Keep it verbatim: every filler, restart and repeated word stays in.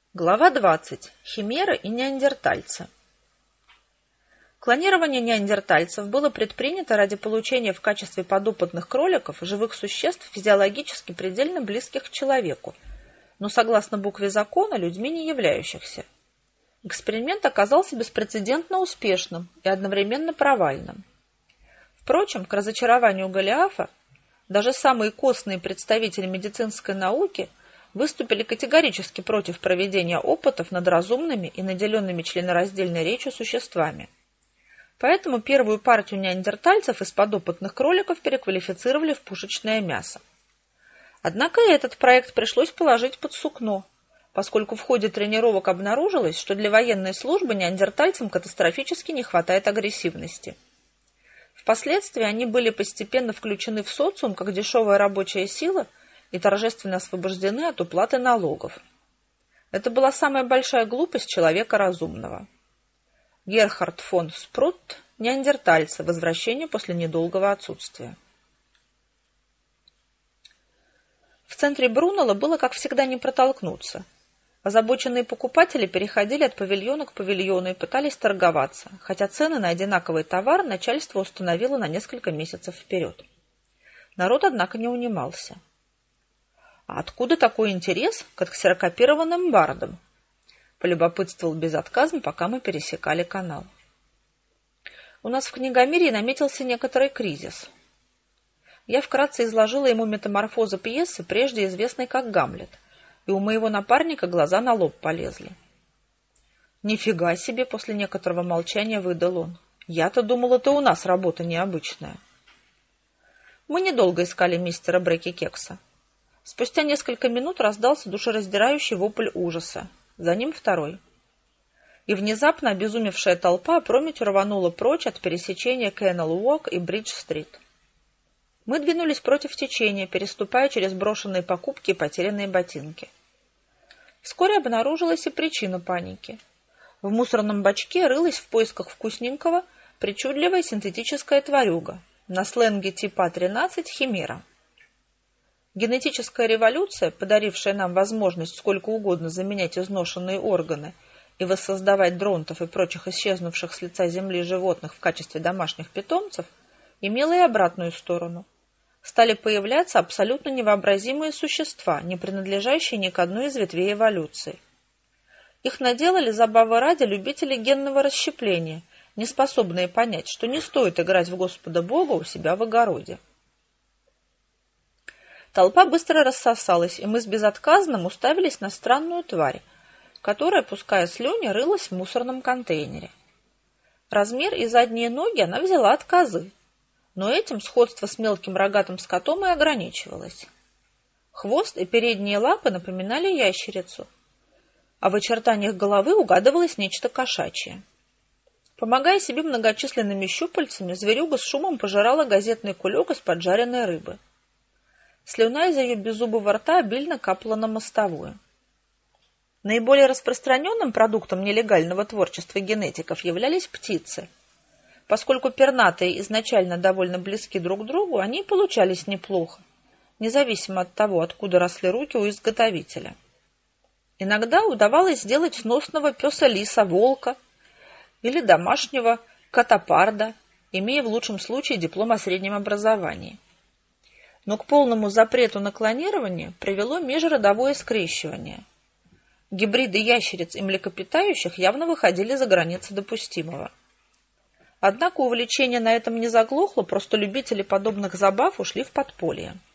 Глава двадцать. Химера и неандертальцы. Клонирование неандертальцев было предпринято ради получения в качестве подопытных кроликов живых существ, физиологически предельно близких к человеку, но, согласно букве закона, людьми не являющихся. Эксперимент оказался беспрецедентно успешным и одновременно провальным. Впрочем, к разочарованию Голиафа, даже самые костные представители медицинской науки выступили категорически против проведения опытов над разумными и наделенными членораздельной речью существами. Поэтому первую партию неандертальцев из подопытных кроликов переквалифицировали в пушечное мясо. Однако и этот проект пришлось положить под сукно, поскольку в ходе тренировок обнаружилось, что для военной службы неандертальцам катастрофически не хватает агрессивности. Впоследствии они были постепенно включены в социум как дешевая рабочая сила и торжественно освобождены от уплаты налогов. Это была самая большая глупость человека разумного. Герхард фон Спрут, неандертальцы. Возвращение после недолгого отсутствия. В центре Брунелла было, как всегда, не протолкнуться. Озабоченные покупатели переходили от павильона к павильону и пытались торговаться, хотя цены на одинаковый товар начальство установило на несколько месяцев вперед. Народ, однако, не унимался. «А откуда такой интерес к ксерокопированным бардам?» — полюбопытствовал безотказно, пока мы пересекали канал. У нас в книгомирье наметился некоторый кризис. Я вкратце изложила ему метаморфозы пьесы, прежде известной как «Гамлет», и у моего напарника глаза на лоб полезли. «Нифига себе!» — после некоторого молчания выдал он. «Я-то думал, это у нас работа необычная». Мы недолго искали мистера Бреки-Кекса. Спустя несколько минут раздался душераздирающий вопль ужаса. За ним второй. И внезапно обезумевшая толпа опрометью рванула прочь от пересечения Кеннел-Уок и Бридж-стрит. Мы двинулись против течения, переступая через брошенные покупки и потерянные ботинки. Вскоре обнаружилась и причина паники. В мусорном бачке рылась в поисках вкусненького причудливая синтетическая тварюга, на сленге типа А тринадцать химера. Генетическая революция, подарившая нам возможность сколько угодно заменять изношенные органы и воссоздавать дронтов и прочих исчезнувших с лица земли животных в качестве домашних питомцев, имела и обратную сторону. Стали появляться абсолютно невообразимые существа, не принадлежащие ни к одной из ветвей эволюции. Их наделали забавы ради любители генного расщепления, не способные понять, что не стоит играть в Господа Бога у себя в огороде. Толпа быстро рассосалась, и мы с безотказным уставились на странную тварь, которая, пуская слюни, рылась в мусорном контейнере. Размер и задние ноги она взяла от козы, но этим сходство с мелким рогатым скотом и ограничивалось. Хвост и передние лапы напоминали ящерицу, а в очертаниях головы угадывалось нечто кошачье. Помогая себе многочисленными щупальцами, зверюга с шумом пожирала газетный кулек из поджаренной рыбы. Слюна из ее беззубого рта обильно капала на мостовую. Наиболее распространенным продуктом нелегального творчества генетиков являлись птицы. Поскольку пернатые изначально довольно близки друг к другу, они получались неплохо, независимо от того, откуда росли руки у изготовителя. Иногда удавалось сделать сносного песа-лиса, волка или домашнего катапарда, имея в лучшем случае диплом о среднем образовании. Но к полному запрету на клонирование привело межродовое скрещивание. Гибриды ящериц и млекопитающих явно выходили за границы допустимого. Однако увлечение на этом не заглохло, просто любители подобных забав ушли в подполье.